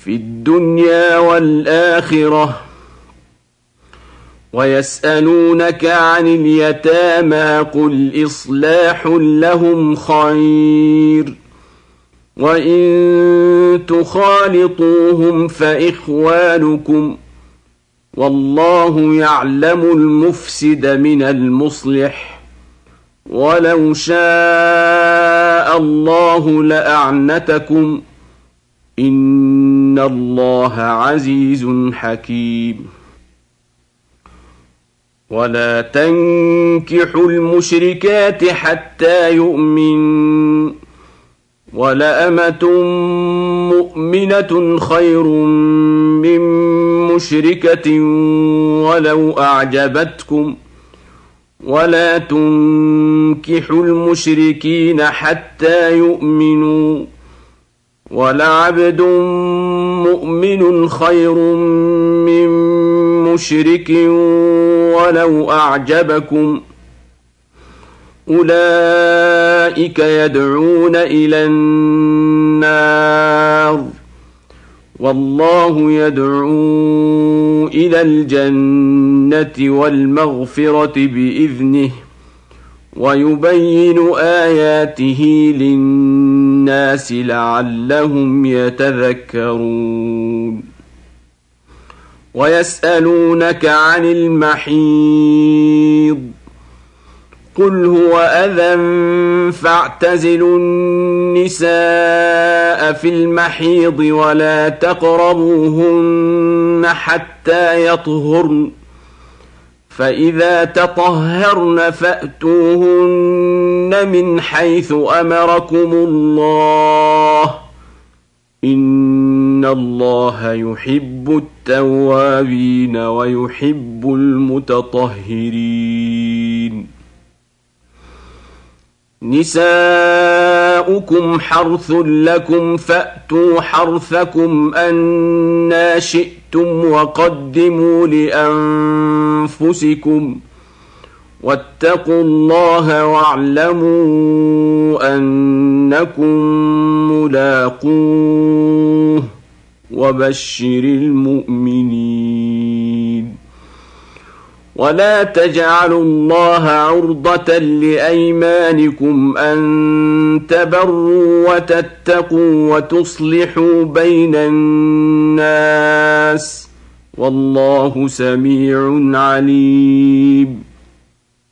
في الدنيا والآخرة. ويسألونك عن اليتامى قل إصلاح لهم خير وإن تخالطوهم فإخوانكم والله يعلم المفسد من المصلح ولو شاء الله لأعنتكم إن الله عزيز حكيم. ولا تنكحوا المشركات حتى يؤمنوا ولأمة مؤمنة خير من مشركة ولو أعجبتكم ولا تنكحوا المشركين حتى يؤمنوا ولعبد مؤمن خير من مشرك ولو أعجبكم أولئك يدعون إلى النار والله يدعو إلى الجنة والمغفرة بإذنه ويبين آياته للناس لعلهم يتذكرون. ويسألونك عن المحيض قل هو أذى فاعتزلوا النساء في المحيض ولا تقربوهن حتى يطهرن فإذا تطهرن فأتوهن من حيث أمركم الله إن الله يحب التوابين ويحب المتطهرين. نساؤكم حرث لكم فأتوا حرثكم أنى شئتم وقدموا لأنفسكم واتقوا الله واعلموا أنكم ملاقوه وبشر المؤمنين. ولا تجعلوا الله عرضة لأيمانكم أن تبروا وتتقوا وتصلحوا بين الناس والله سميع عليم.